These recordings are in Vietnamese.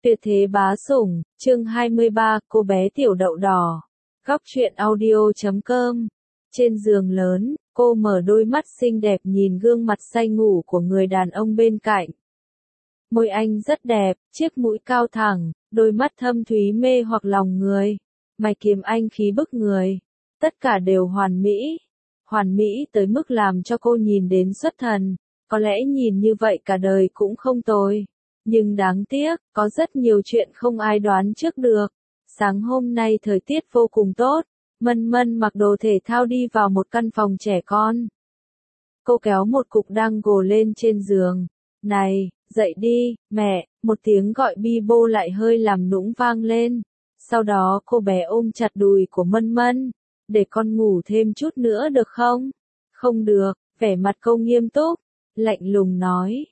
Tuyệt thế bá sủng, chương 23, cô bé tiểu đậu đỏ. Góc truyện audio.com. Trên giường lớn, cô mở đôi mắt xinh đẹp nhìn gương mặt say ngủ của người đàn ông bên cạnh. Môi anh rất đẹp, chiếc mũi cao thẳng, đôi mắt thâm thúy mê hoặc lòng người. Mày kiếm anh khí bức người. Tất cả đều hoàn mỹ. Hoàn mỹ tới mức làm cho cô nhìn đến xuất thần. Có lẽ nhìn như vậy cả đời cũng không tồi. Nhưng đáng tiếc, có rất nhiều chuyện không ai đoán trước được. Sáng hôm nay thời tiết vô cùng tốt, Mân Mân mặc đồ thể thao đi vào một căn phòng trẻ con. Cô kéo một cục đăng gồ lên trên giường. Này, dậy đi, mẹ, một tiếng gọi bi bô lại hơi làm nũng vang lên. Sau đó cô bé ôm chặt đùi của Mân Mân. Để con ngủ thêm chút nữa được không? Không được, vẻ mặt cô nghiêm túc, lạnh lùng nói.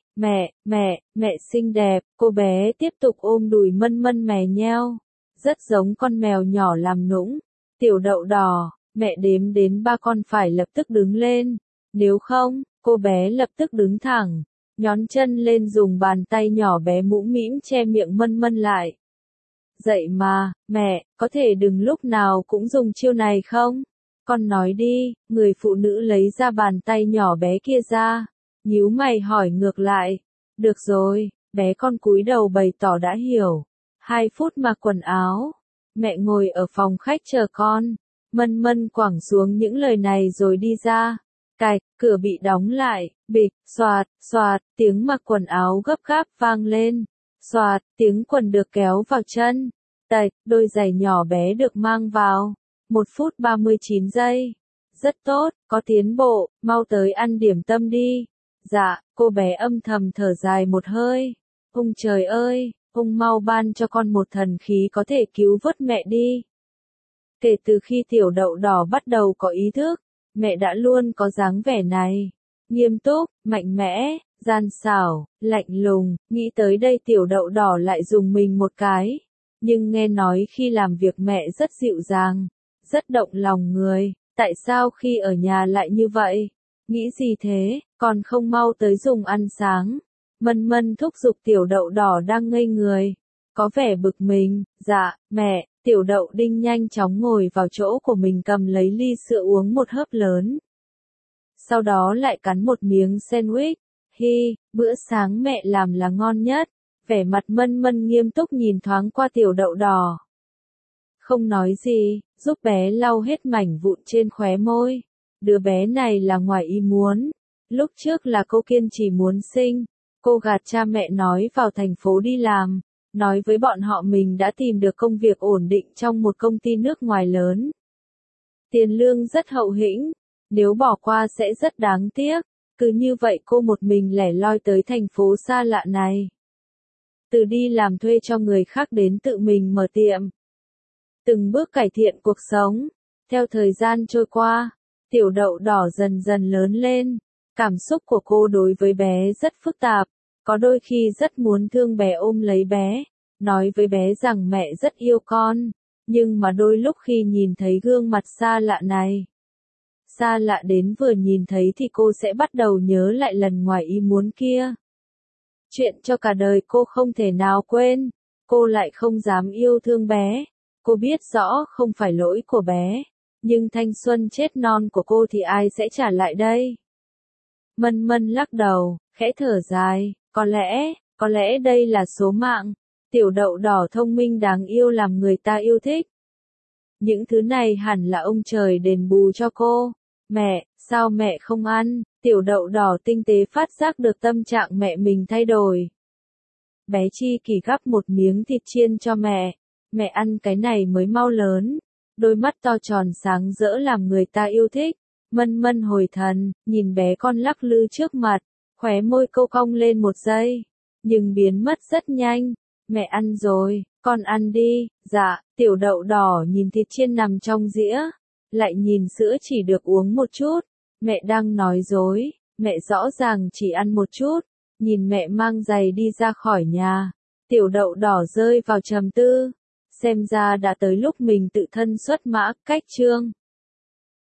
Mẹ xinh đẹp, cô bé tiếp tục ôm đùi Mân Mân mè nheo. Rất giống con mèo nhỏ làm nũng. Tiểu đậu đỏ, mẹ đếm đến 3 con phải lập tức đứng lên. Nếu không, cô bé lập tức đứng thẳng, nhón chân lên dùng bàn tay nhỏ bé mũm mĩm che miệng Mân Mân lại. Dậy mà, mẹ, có thể đừng lúc nào cũng dùng chiêu này không? Con nói đi, người phụ nữ lấy ra bàn tay nhỏ bé kia ra. Nhíu mày hỏi ngược lại. Được rồi, bé con cúi đầu bày tỏ đã hiểu. 2 phút mặc quần áo. Mẹ ngồi ở phòng khách chờ con. Mân Mân quẳng xuống những lời này rồi đi ra. Cạch, cửa bị đóng lại. Bịch, xoạt, tiếng mặc quần áo gấp gáp vang lên. Xoạt, tiếng quần được kéo vào chân. Tạch, đôi giày nhỏ bé được mang vào. 1 phút 39 giây. Rất tốt, có tiến bộ, mau tới ăn điểm tâm đi. Dạ, cô bé âm thầm thở dài một hơi. Ông trời ơi, ông mau ban cho con một thần khí có thể cứu vớt mẹ đi. Kể từ khi tiểu đậu đỏ bắt đầu có ý thức, mẹ đã luôn có dáng vẻ này. Nghiêm túc, mạnh mẽ, gian xảo, lạnh lùng, nghĩ tới đây tiểu đậu đỏ lại dùng mình một cái. Nhưng nghe nói khi làm việc mẹ rất dịu dàng, rất động lòng người, tại sao khi ở nhà lại như vậy? Nghĩ gì thế, còn không mau tới dùng ăn sáng. Mân Mân thúc giục tiểu đậu đỏ đang ngây người. Có vẻ bực mình, dạ, mẹ, tiểu đậu đinh nhanh chóng ngồi vào chỗ của mình cầm lấy ly sữa uống một hớp lớn. Sau đó lại cắn một miếng sandwich. Hi, bữa sáng mẹ làm là ngon nhất. Vẻ mặt Mân Mân nghiêm túc nhìn thoáng qua tiểu đậu đỏ. Không nói gì, giúp bé lau hết mảnh vụn trên khóe môi. Đứa bé này là ngoài ý muốn. Lúc trước là cô kiên trì muốn sinh. Cô gạt cha mẹ nói vào thành phố đi làm. Nói với bọn họ mình đã tìm được công việc ổn định trong một công ty nước ngoài lớn. Tiền lương rất hậu hĩnh. Nếu bỏ qua sẽ rất đáng tiếc. Cứ như vậy cô một mình lẻ loi tới thành phố xa lạ này. Từ đi làm thuê cho người khác đến tự mình mở tiệm. Từng bước cải thiện cuộc sống. Theo thời gian trôi qua, tiểu đậu đỏ dần dần lớn lên. Cảm xúc của cô đối với bé rất phức tạp. Có đôi khi rất muốn thương bé ôm lấy bé. Nói với bé rằng mẹ rất yêu con. Nhưng mà đôi lúc khi nhìn thấy gương mặt xa lạ này. Xa lạ đến vừa nhìn thấy thì cô sẽ bắt đầu nhớ lại lần ngoài ý muốn kia. Chuyện cho cả đời cô không thể nào quên. Cô lại không dám yêu thương bé. Cô biết rõ không phải lỗi của bé. Nhưng thanh xuân chết non của cô thì ai sẽ trả lại đây? Mân Mân lắc đầu, khẽ thở dài. Có lẽ đây là số mạng. Tiểu đậu đỏ thông minh đáng yêu làm người ta yêu thích. Những thứ này hẳn là ông trời đền bù cho cô. Mẹ, sao mẹ không ăn? Tiểu đậu đỏ tinh tế phát giác được tâm trạng mẹ mình thay đổi. Bé Chi Kỳ gắp một miếng thịt chiên cho mẹ. Mẹ ăn cái này mới mau lớn. Đôi mắt to tròn sáng rỡ làm người ta yêu thích. Mân Mân hồi thần, nhìn bé con lắc lư trước mặt. Khóe môi cô cong lên một giây. Nhưng biến mất rất nhanh. Mẹ ăn rồi, con ăn đi. Dạ, tiểu đậu đỏ nhìn thịt chiên nằm trong dĩa. Lại nhìn sữa chỉ được uống một chút. Mẹ đang nói dối. Mẹ rõ ràng chỉ ăn một chút. Nhìn mẹ mang giày đi ra khỏi nhà. Tiểu đậu đỏ rơi vào trầm tư. Xem ra đã tới lúc mình tự thân xuất mã, cách chương.